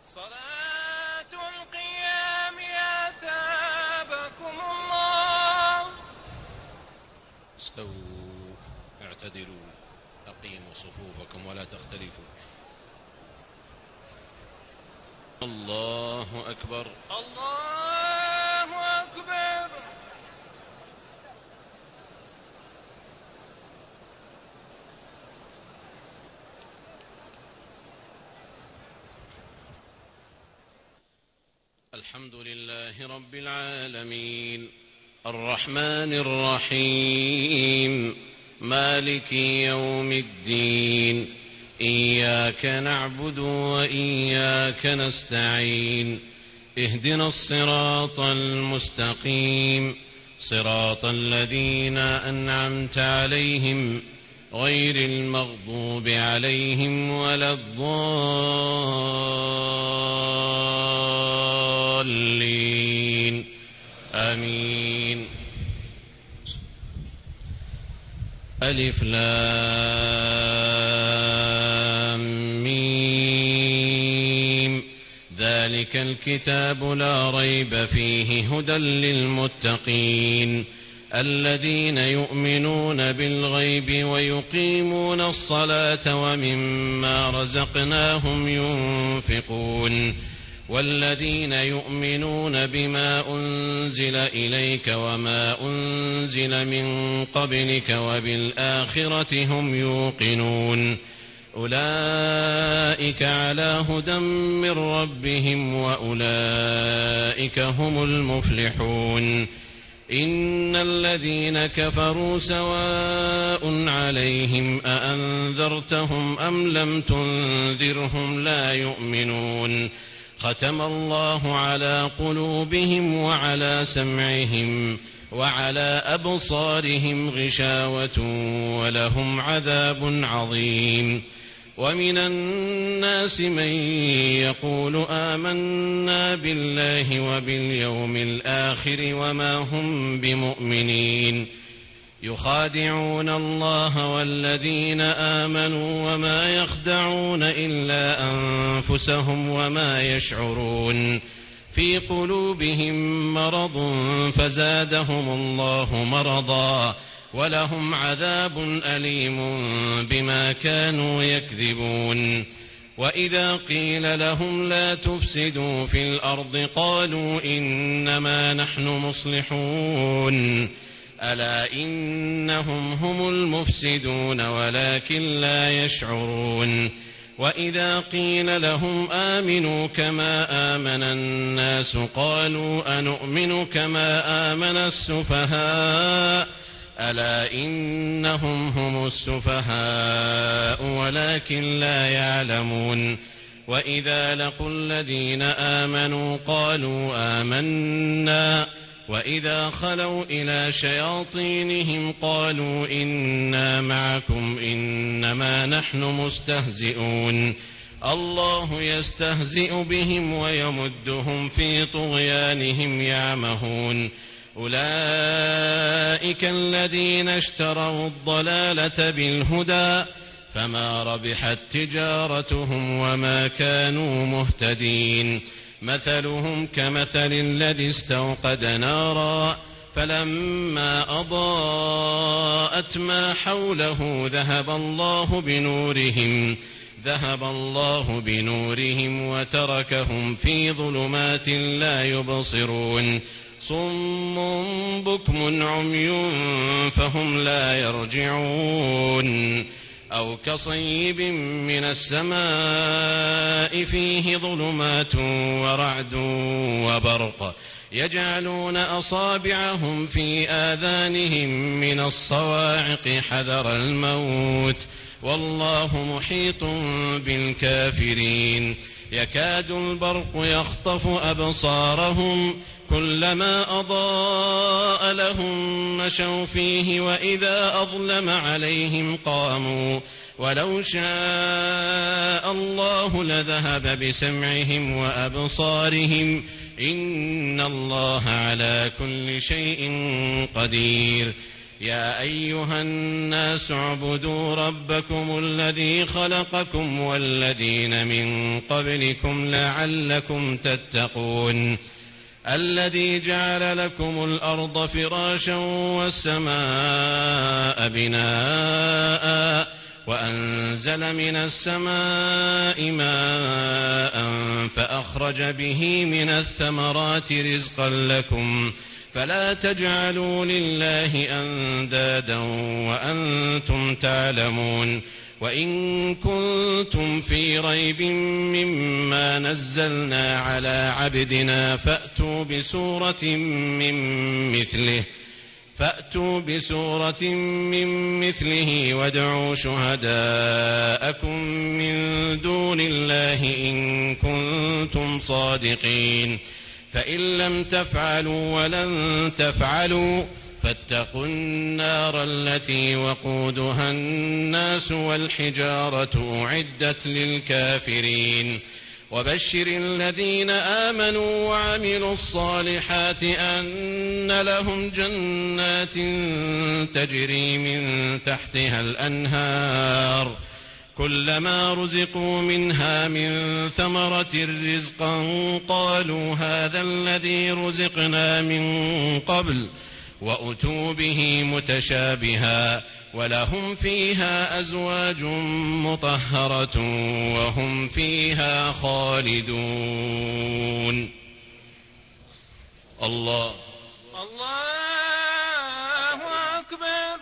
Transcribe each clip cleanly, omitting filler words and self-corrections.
صلاة القيام أثابكم الله. استووا اعتدلوا أقيموا صفوفكم ولا تختلفوا. الله أكبر الله أكبر. الحمد لله رب العالمين الرحمن الرحيم مالك يوم الدين إياك نعبد وإياك نستعين اهدنا الصراط المستقيم صراط الذين أنعمت عليهم غير المغضوب عليهم ولا الضالين آمين. ألف لام ميم ذلك الكتاب لا ريب فيه هدى للمتقين الذين يؤمنون بالغيب ويقيمون الصلاة ومما رزقناهم ينفقون والذين يؤمنون بما أنزل إليك وما أنزل من قبلك وبالآخرة هم يوقنون أولئك على هدى من ربهم وأولئك هم المفلحون. إن الذين كفروا سواء عليهم أأنذرتهم أم لم تنذرهم لا يؤمنون ختم الله على قلوبهم وعلى سمعهم وعلى أبصارهم غشاوة ولهم عذاب عظيم. ومن الناس من يقول آمنا بالله وباليوم الآخر وما هم بمؤمنين يخادعون الله والذين آمنوا وما يخدعون إلا أنفسهم وما يشعرون في قلوبهم مرض فزادهم الله مرضا ولهم عذاب أليم بما كانوا يكذبون. وإذا قيل لهم لا تفسدوا في الأرض قالوا إنما نحن مصلحون ألا إنهم هم المفسدون ولكن لا يشعرون. وإذا قيل لهم آمنوا كما آمن الناس قالوا أنؤمن كما آمن السفهاء ألا إنهم هم السفهاء ولكن لا يعلمون. وإذا لقوا الذين آمنوا قالوا آمنا وإذا خلوا إلى شياطينهم قالوا إنا معكم إنما نحن مستهزئون الله يستهزئ بهم ويمدهم في طغيانهم يعمهون. أولئك الذين اشتروا الضلالة بالهدى فما ربحت تجارتهم وما كانوا مهتدين. مثلهم كمثل الذي استوقد نارا فلما أضاءت ما حوله ذهب الله بنورهم وتركهم في ظلمات لا يبصرون صم بكم عمي فهم لا يرجعون. أو كصيب من السماء فيه ظلمات ورعد وبرق يجعلون أصابعهم في آذانهم من الصواعق حذر الموت والله محيط بالكافرين. يكاد البرق يخطف أبصارهم كلما أضاء لهم مشوا فيه وإذا أظلم عليهم قاموا ولو شاء الله لذهب بسمعهم وأبصارهم إن الله على كل شيء قدير. يا أيها الناس اعبدوا ربكم الذي خلقكم والذين من قبلكم لعلكم تتقون الذي جعل لكم الأرض فراشا والسماء بناء وأنزل من السماء ماء فأخرج به من الثمرات رزقا لكم فلا تجعلوا لله أندادا وأنتم تعلمون وإن كنتم في ريب مما نزلنا على عبدنا فأتوا بسورة من مثله وادعوا شهداءكم من دون الله إن كنتم صادقين فإن لم تفعلوا ولن تفعلوا فاتقوا النار التي وقودها الناس والحجارة أعدت للكافرين وبشر الذين آمنوا وعملوا الصالحات أن لهم جنات تجري من تحتها الأنهار كلما رزقوا منها من ثمرة رزقا قالوا هذا الذي رزقنا من قبل وأتوا به متشابها ولهم فيها أزواج مطهرة وهم فيها خالدون. الله أكبر.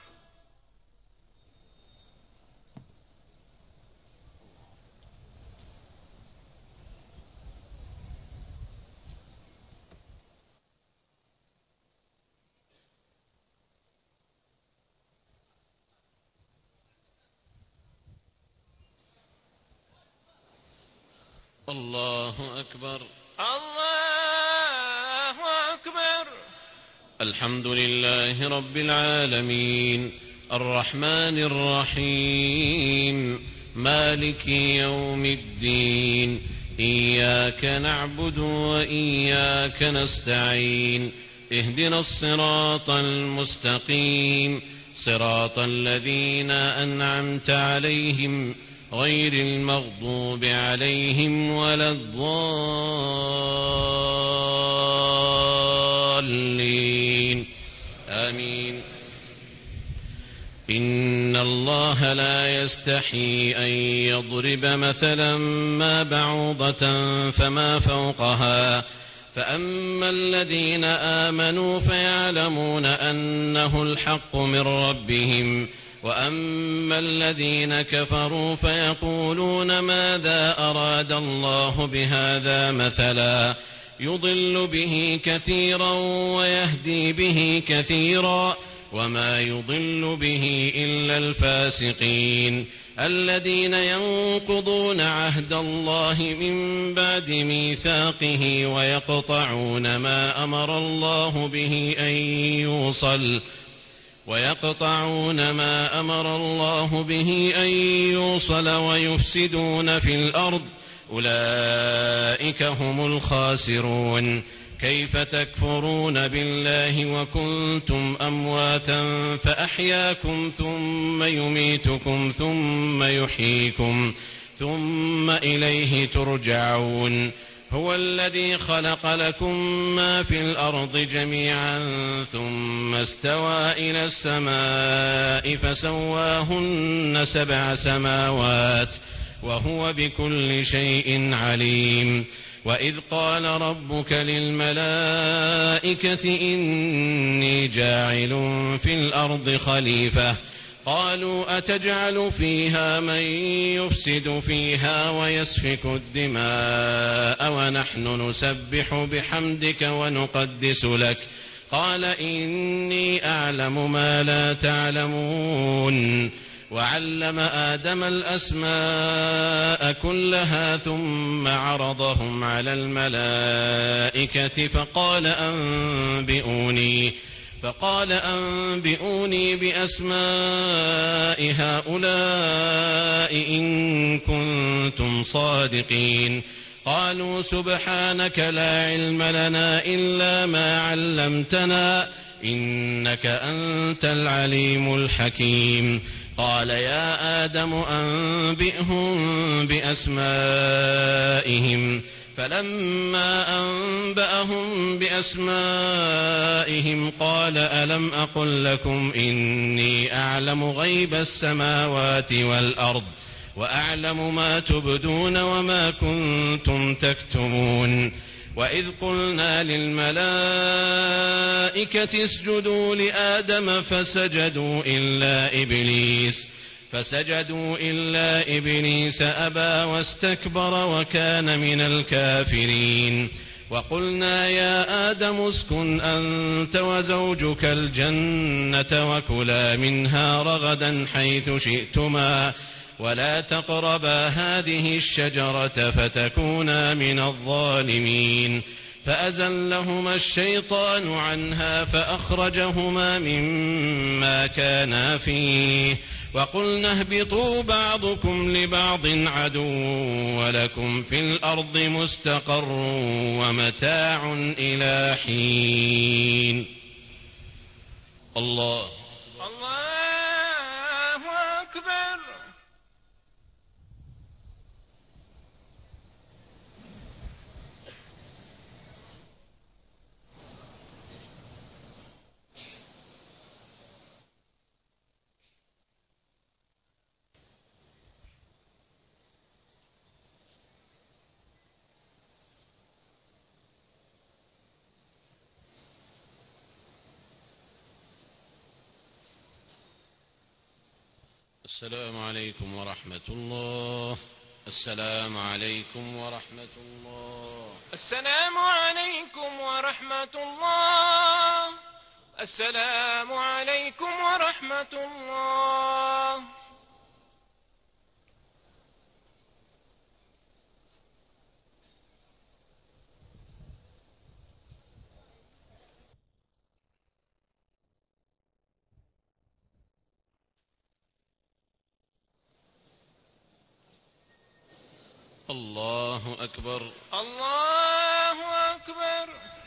الله أكبر. الله أكبر. الحمد لله رب العالمين الرحمن الرحيم مالك يوم الدين إياك نعبد وإياك نستعين اهدنا الصراط المستقيم صراط الذين أنعمت عليهم غير المغضوب عليهم ولا الضالين آمين. إن الله لا يستحي أن يضرب مثلا ما بعوضة فما فوقها فأما الذين آمنوا فيعلمون أنه الحق من ربهم وأما الذين كفروا فيقولون ماذا أراد الله بهذا مثلا يضل به كثيرا ويهدي به كثيرا وما يضل به إلا الفاسقين الذين ينقضون عهد الله من بعد ميثاقه ويقطعون ما أمر الله به أن يوصل ويفسدون في الأرض أولئك هم الخاسرون. كيف تكفرون بالله وكنتم أمواتا فأحياكم ثم يميتكم ثم يحييكم ثم إليه ترجعون. هو الذي خلق لكم ما في الأرض جميعا ثم استوى إلى السماء فسواهن 7 سماوات وهو بكل شيء عليم. وإذ قال ربك للملائكة إني جاعل في الأرض خليفة قالوا أتجعل فيها من يفسد فيها ويسفك الدماء ونحن نسبح بحمدك ونقدس لك قال إني أعلم ما لا تعلمون. وعلم آدم الأسماء كلها ثم عرضهم على الملائكة فقال أنبئوني بأسماء هؤلاء إن كنتم صادقين. قالوا سبحانك لا علم لنا إلا ما علمتنا إنك أنت العليم الحكيم. قال يا آدم أنبئهم بأسمائهم. فلما أنبأهم بأسمائهم قال ألم أقل لكم إني أعلم غيب السماوات والأرض وأعلم ما تبدون وما كنتم تكتمون. وإذ قلنا للملائكة اسجدوا لآدم فسجدوا إلا إبليس أبى واستكبر وكان من الكافرين. وقلنا يا آدم اسكن أنت وزوجك الجنة وكلا منها رغدا حيث شئتما ولا تقربا هذه الشجرة فتكونا من الظالمين. فأزلهما الشيطان عنها فأخرجهما مما كانا فيه وقلنا اهبطوا بعضكم لبعض عدو ولكم في الأرض مستقر ومتاع إلى حين. الله أكبر. السلام عليكم ورحمة الله. السلام عليكم ورحمة الله. السلام عليكم ورحمة الله. السلام عليكم ورحمة الله. الله أكبر. الله أكبر.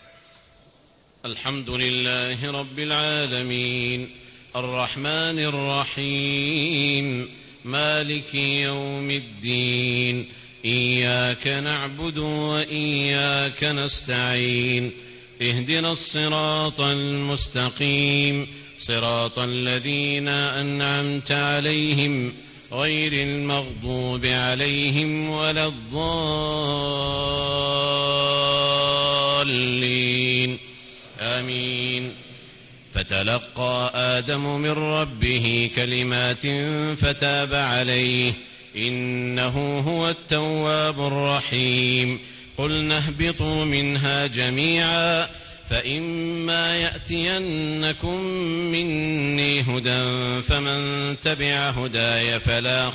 الحمد لله رب العالمين الرحمن الرحيم مالك يوم الدين إياك نعبد وإياك نستعين اهدنا الصراط المستقيم صراط الذين أنعمت عليهم غير المغضوب عليهم ولا الضالين آمين. فتلقى آدم من ربه كلمات فتاب عليه إنه هو التواب الرحيم. قلنا اهبطوا منها جميعا فإما يأتينكم مني هدى فمن تبع هداي فلا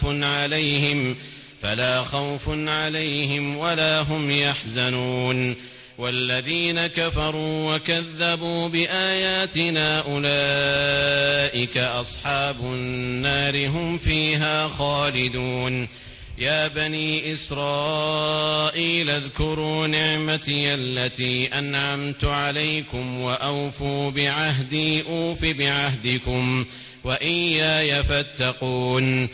خوف عليهم ولا هم يحزنون. والذين كفروا وكذبوا بآياتنا أولئك أصحاب النار هم فيها خالدون. يا بني إسرائيل اذكروا نعمتي التي أنعمت عليكم وأوفوا بعهدي أوف بعهدكم وإياي فاتقون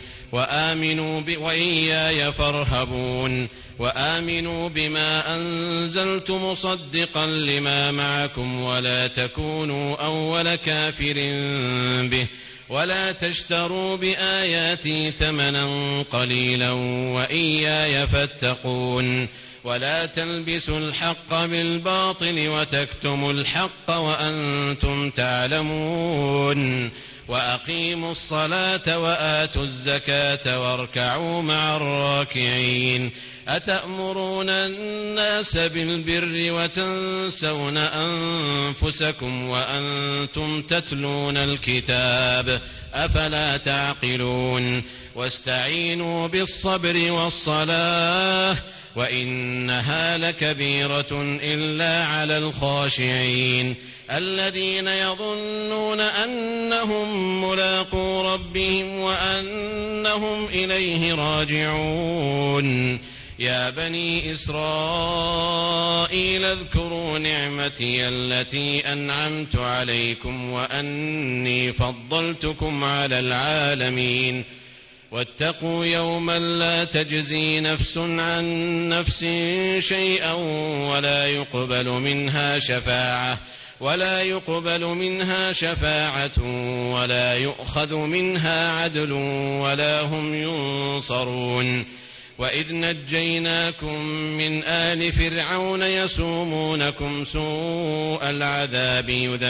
وإياي فارهبون. وآمنوا بما أنزلت مصدقا لما معكم ولا تكونوا أول كافر به ولا تشتروا بآياتي ثمنا قليلا وإياي فاتقون. ولا تلبسوا الحق بالباطل وتكتموا الحق وأنتم تعلمون. وأقيموا الصلاة وآتوا الزكاة واركعوا مع الراكعين. أتأمرون الناس بالبر وتنسون أنفسكم وأنتم تتلون الكتاب أفلا تعقلون. واستعينوا بالصبر والصلاة وإنها لكبيرة إلا على الخاشعين الذين يظنون أنهم ملاقو ربهم وأنهم إليه راجعون. يا بني إسرائيل اذكروا نعمتي التي أنعمت عليكم وأني فضلتكم على العالمين واتقوا يوما لا تجزي نفس عن نفس شيئا ولا يقبل منها شفاعة ولا يؤخذ منها عدل ولا هم ينصرون وإذ نجيناكم من آل فرعون يسومونكم سوء العذاب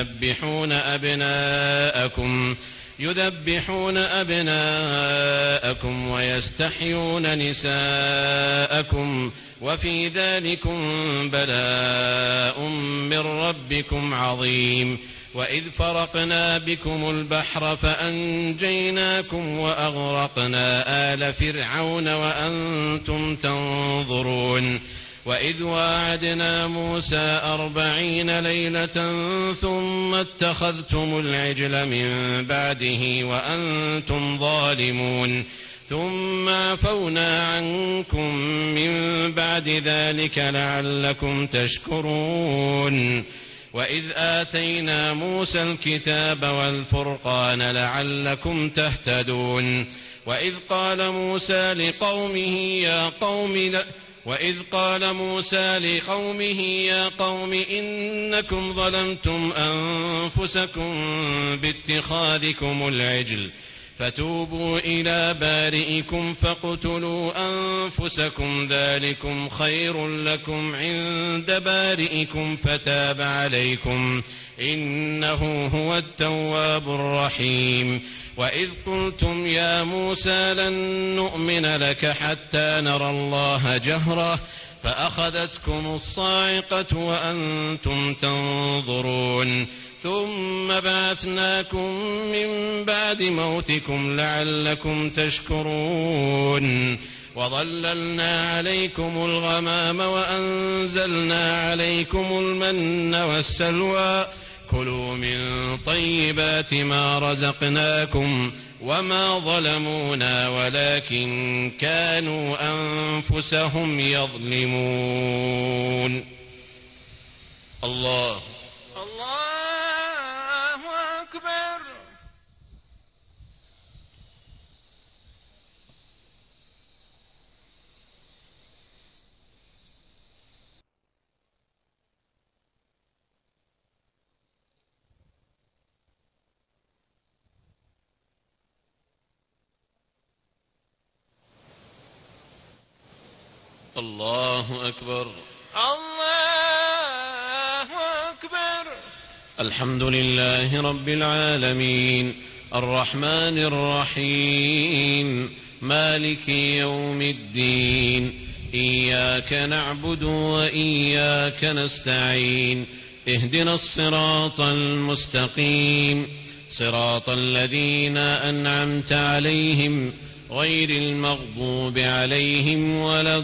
يذبحون أبناءكم ويستحيون نساءكم وفي ذلكم بلاء من ربكم عظيم وإذ فرقنا بكم البحر فأنجيناكم وأغرقنا آل فرعون وأنتم تنظرون وإذ واعدنا موسى 40 ليلة ثم اتخذتم العجل من بعده وأنتم ظالمون ثم عفونا عنكم من بعد ذلك لعلكم تشكرون وإذ آتينا موسى الكتاب والفرقان لعلكم تهتدون وإذ قال موسى لقومه يا قوم إنكم ظلمتم أنفسكم باتخاذكم العجل فتوبوا إلى بارئكم فاقتلوا أنفسكم ذلكم خير لكم عند بارئكم فتاب عليكم إنه هو التواب الرحيم وإذ قلتم يا موسى لن نؤمن لك حتى نرى الله جهرة فأخذتكم الصاعقة وأنتم تنظرون ثم بعثناكم من بعد موتكم لعلكم تشكرون وظللنا عليكم الغمام وأنزلنا عليكم المن والسلوى كلوا من طيبات ما رزقناكم وما ظلمونا ولكن كانوا أنفسهم يظلمون. الله أكبر. الله أكبر. الله أكبر. الحمد لله رب العالمين الرحمن الرحيم مالك يوم الدين إياك نعبد وإياك نستعين اهدنا الصراط المستقيم صراط الذين أنعمت عليهم غير المغضوب عليهم ولا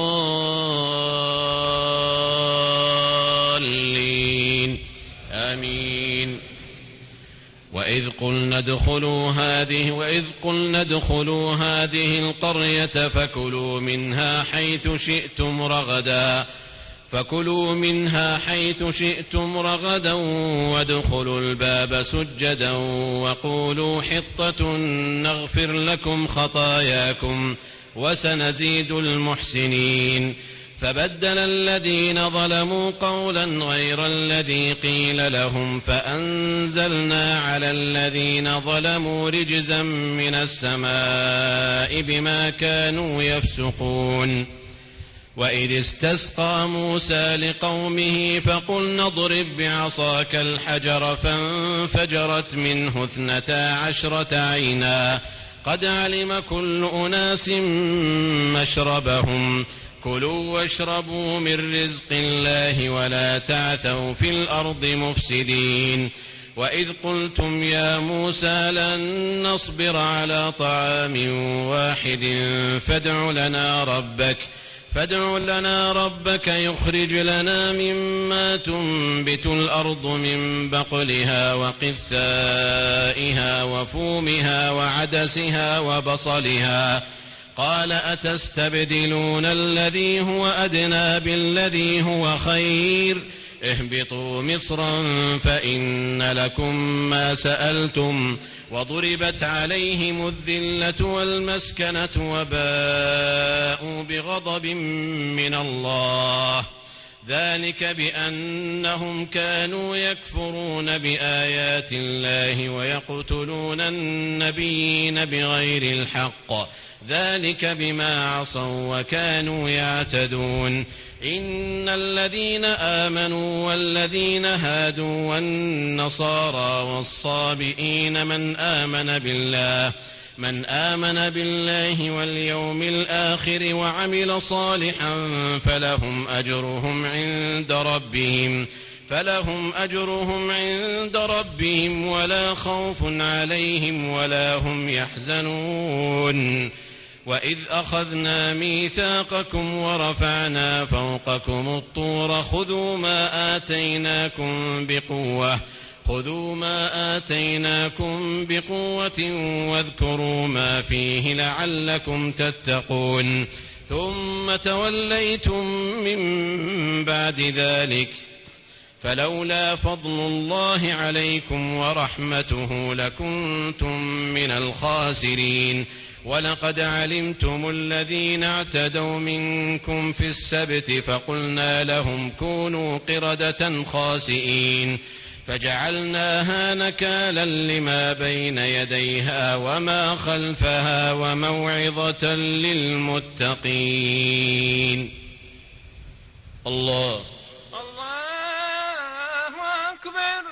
الضالين آمين. وإذ قلنا ادخلوا هذه القرية فكلوا منها حيث شئتم رغدا وادخلوا الباب سجدا وقولوا حطة نغفر لكم خطاياكم وسنزيد المحسنين. فبدل الذين ظلموا قولا غير الذي قيل لهم فأنزلنا على الذين ظلموا رجزا من السماء بما كانوا يفسقون. وإذ استسقى موسى لقومه فقلنا اضرب بعصاك الحجر فانفجرت منه 12 عينا قد علم كل أناس مشربهم كلوا واشربوا من رزق الله ولا تعثوا في الأرض مفسدين. وإذ قلتم يا موسى لن نصبر على طعام واحد فادع لنا ربك يخرج لنا مما تنبت الأرض من بقلها وقثائها وفومها وعدسها قال أتستبدلون الذي هو أدنى بالذي هو خير اهبطوا مصرا فإن لكم ما سألتم وضربت عليهم الذلة والمسكنة وباءوا بغضب من الله ذلك بأنهم كانوا يكفرون بآيات الله ويقتلون النبيين بغير الحق ذلك بما عصوا وكانوا يعتدون إن الذين آمنوا والذين هادوا والنصارى والصابئين من آمن بالله واليوم الآخر وعمل صالحا فلهم أجرهم عند ربهم ولا خوف عليهم ولا هم يحزنون وإذ أخذنا ميثاقكم ورفعنا فوقكم الطور خذوا ما آتيناكم بقوة واذكروا ما فيه لعلكم تتقون ثم توليتم من بعد ذلك فلولا فضل الله عليكم ورحمته لكنتم من الخاسرين ولقد علمتم الذين اعتدوا منكم في السبت فقلنا لهم كونوا قردة خاسئين فجعلناها نكالا لما بين يديها وما خلفها وموعظة للمتقين. الله أكبر.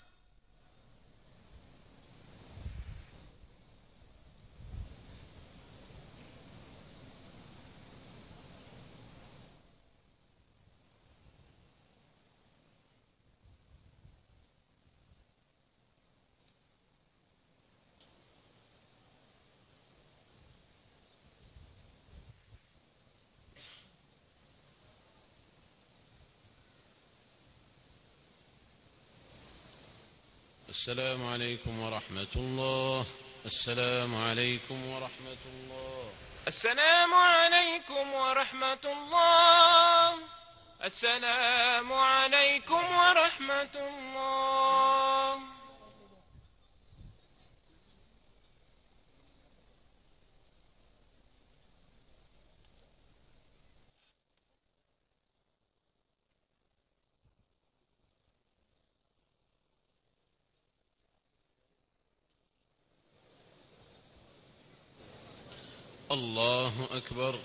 السلام عليكم ورحمة الله. السلام عليكم ورحمة الله. السلام عليكم ورحمة الله. السلام عليكم ورحمة الله. الله أكبر.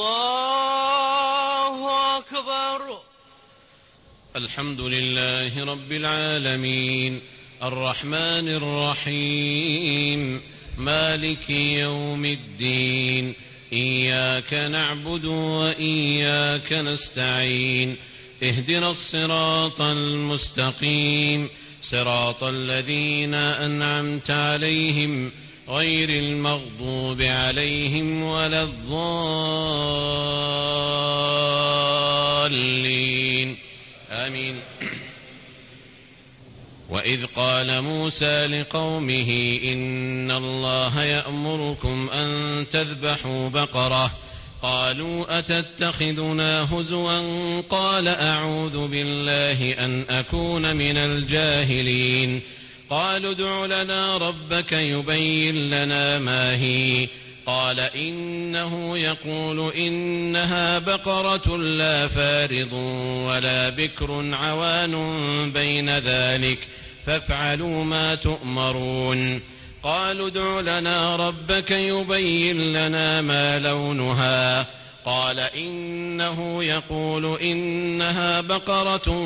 الله أكبر. الحمد لله رب العالمين الرحمن الرحيم مالك يوم الدين إياك نعبد وإياك نستعين اهدنا الصراط المستقيم صراط الذين أنعمت عليهم غير المغضوب عليهم ولا الضالين آمين. وإذ قال موسى لقومه إن الله يأمركم أن تذبحوا بقرة قالوا أتتخذنا هزوا قال أعوذ بالله أن أكون من الجاهلين قالوا ادع لنا ربك يبين لنا ما هي قال إنه يقول إنها بقرة لا فارض ولا بكر عوان بين ذلك فافعلوا ما تؤمرون قالوا ادع لنا ربك يبين لنا ما لونها قال إنه يقول إنها بقرة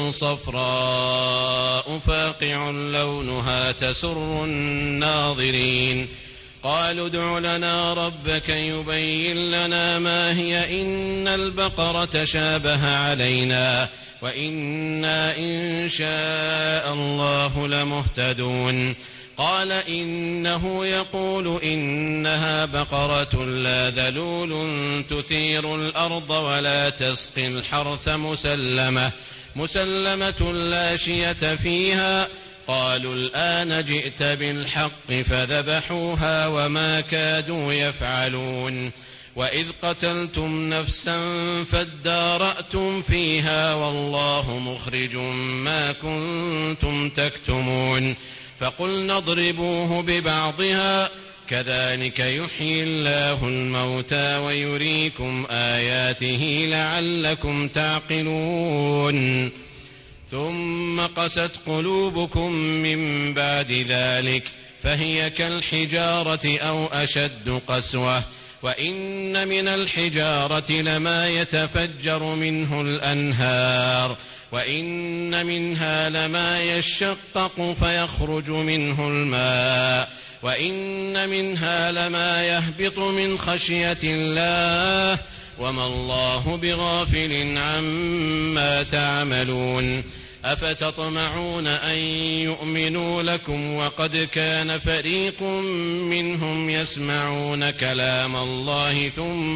صفراء فاقع لونها تسر الناظرين قالوا ادع لنا ربك يبين لنا ما هي إن البقرة شابه علينا وإنا إن شاء الله لمهتدون قال إنه يقول إنها بقرة لا ذلول تثير الأرض ولا تسقي الحرث مسلمة لا شية فيها قالوا الآن جئت بالحق فذبحوها وما كادوا يفعلون وإذ قتلتم نفسا فادارأتم فيها والله مخرج ما كنتم تكتمون فقلنا اضربوه ببعضها كذلك يحيي الله الموتى ويريكم آياته لعلكم تعقلون ثم قست قلوبكم من بعد ذلك فهي كالحجارة أو أشد قسوة وإن من الحجارة لما يتفجر منه الأنهار وإن منها لما يشقق فيخرج منه الماء وإن منها لما يهبط من خشية الله وما الله بغافل عما تعملون أفتطمعون أن يؤمنوا لكم وقد كان فريق منهم يسمعون كلام الله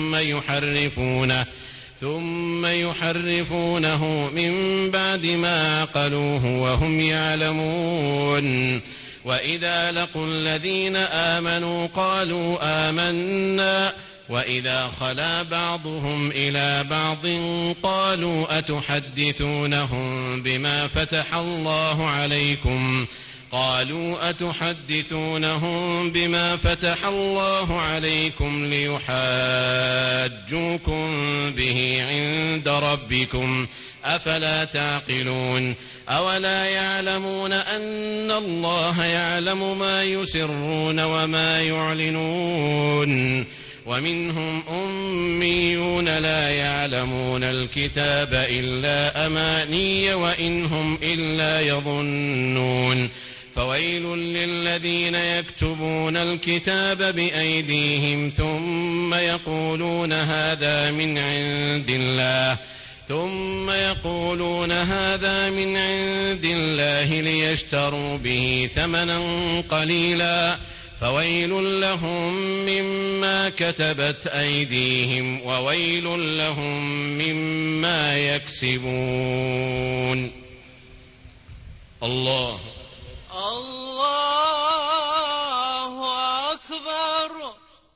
ثم يحرفونه من بعد ما عقلوه وهم يعلمون وإذا لقوا الذين آمنوا قالوا آمنا وإذا خلا بعضهم إلى بعض قالوا أتحدثونهم بما فتح الله عليكم ليحاجوكم به عند ربكم أفلا تعقلون أولا يعلمون أن الله يعلم ما يسرون وما يعلنون ومنهم أميون لا يعلمون الكتاب إلا أماني وإن هم إلا يظنون فويل للذين يكتبون الكتاب بأيديهم ثم يقولون هذا من عند الله ليشتروا به ثمنا قليلا فويل لهم مما كتبت أيديهم وويل لهم مما يكسبون. الله أكبر.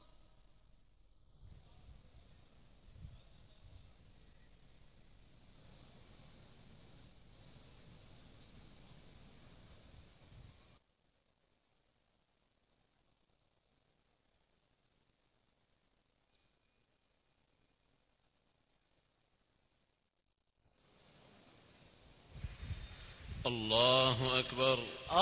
الله أكبر.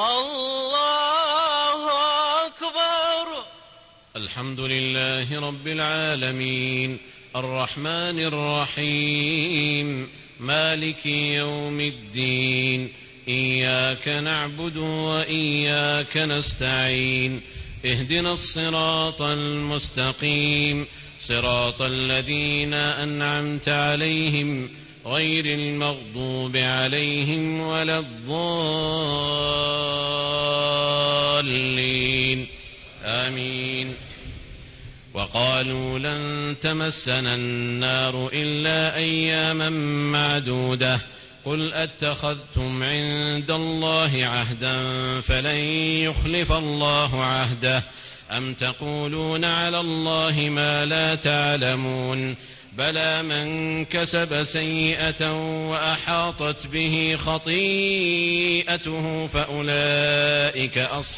الله أكبر. الحمد لله رب العالمين الرحمن الرحيم مالك يوم الدين إياك نعبد وإياك نستعين اهدنا الصراط المستقيم صراط الذين أنعمت عليهم غير المغضوب عليهم ولا الضالين آمين. وقالوا لن تمسنا النار إلا أياما معدودة قل أتخذتم عند الله عهدا فلن يخلف الله عهده أم تقولون على الله ما لا تعلمون بلى من كسب سيئة وأحاطت به خطيئته فأولئك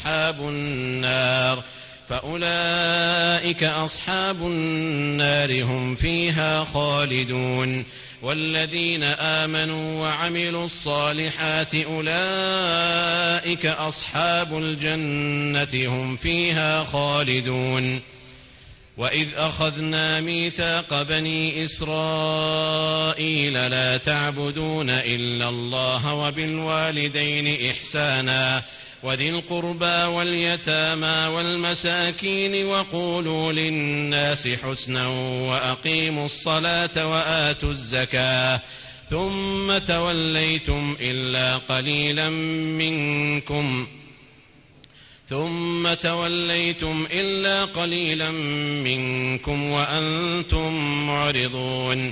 أصحاب النار هم فيها خالدون والذين آمنوا وعملوا الصالحات أولئك أصحاب الجنة هم فيها خالدون. وإذ أخذنا ميثاق بني إسرائيل لا تعبدون إلا الله وبالوالدين إحسانا وذي القربى واليتامى والمساكين وقولوا للناس حسنا وأقيموا الصلاة وآتوا الزكاة ثم توليتم إلا قليلا منكم وأنتم معرضون.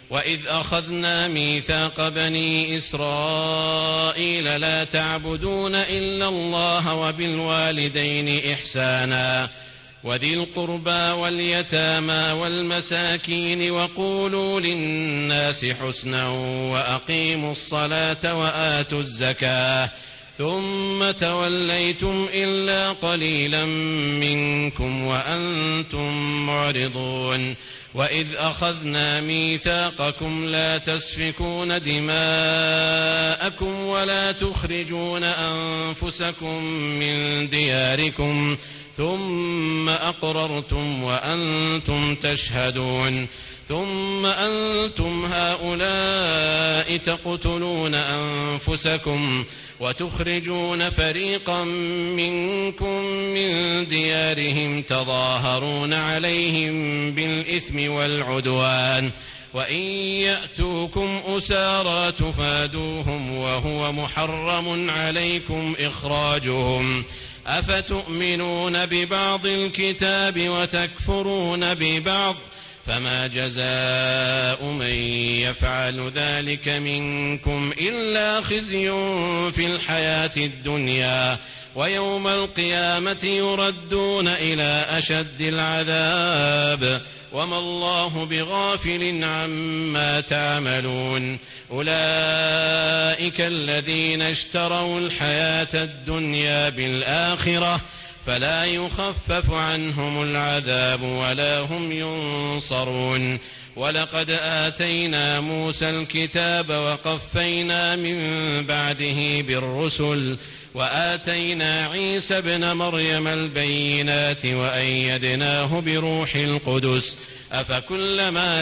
وإذ أخذنا ميثاق بني إسرائيل لا تعبدون إلا الله وبالوالدين إحسانا وذي القربى واليتامى والمساكين وقولوا للناس حسنا وأقيموا الصلاة وآتوا الزكاة ثم توليتم إلا قليلا منكم وأنتم معرضون وإذ أخذنا ميثاقكم لا تسفكون دماءكم ولا تخرجون أنفسكم من دياركم ثم أقررتم وأنتم تشهدون ثم أنتم هؤلاء تقتلون أنفسكم وتخرجون فريقا منكم من ديارهم تظاهرون عليهم بالإثم والعدوان وإن يأتوكم أسارى تفادوهم وهو محرم عليكم إخراجهم أفتؤمنون ببعض الكتاب وتكفرون ببعض فما جزاء من يفعل ذلك منكم إلا خزي في الحياة الدنيا ويوم القيامة يردون إلى أشد العذاب وما الله بغافل عما تعملون أولئك الذين اشتروا الحياة الدنيا بالآخرة فلا يخفف عنهم العذاب ولا هم ينصرون ولقد آتينا موسى الكتاب وقفينا من بعده بالرسل وآتينا عيسى ابن مريم البينات وأيدناه بروح القدس أفكلما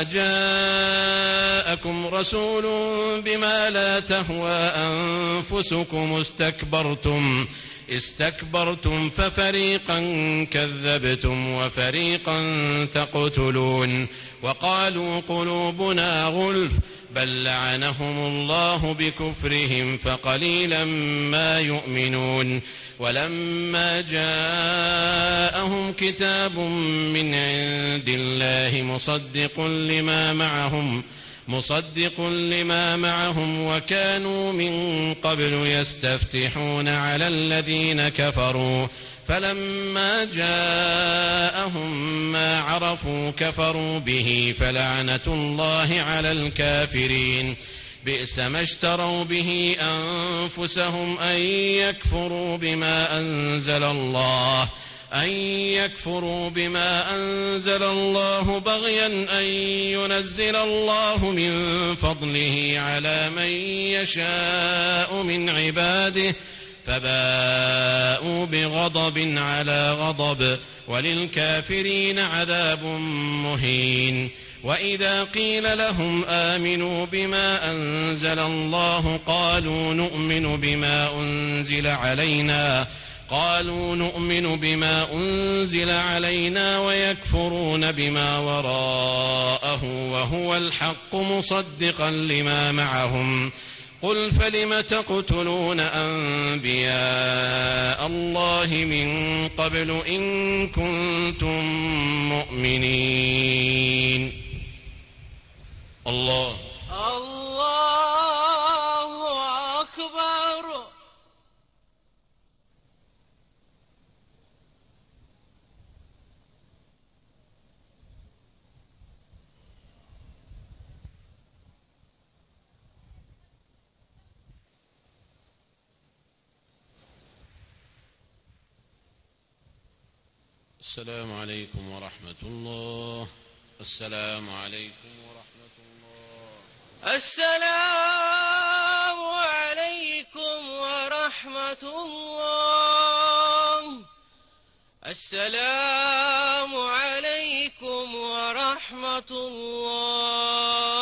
جاءكم رسول بما لا تهوى أنفسكم استكبرتم ففريقا كذبتم وفريقا تقتلون وقالوا قلوبنا غلف بل لعنهم الله بكفرهم فقليلا ما يؤمنون ولما جاءهم كتاب من عند الله مصدق لما معهم وكانوا من قبل يستفتحون على الذين كفروا فلما جاءهم ما عرفوا كفروا به فلعنة الله على الكافرين بئس ما اشتروا به أنفسهم أن يكفروا بما أنزل الله بغيا أن ينزل الله من فضله على من يشاء من عباده فباءوا بغضب على غضب وللكافرين عذاب مهين وإذا قيل لهم آمنوا بما أنزل الله قالوا نؤمن بما أنزل علينا ويكفرون بما وراءه وهو الحق مصدقا لما معهم قل فلم تقتلون أنبياء الله من قبل إن كنتم مؤمنين. الله أكبر. السلام عليكم ورحمة الله. السلام عليكم ورحمة الله. السلام عليكم ورحمة الله. السلام عليكم ورحمة الله.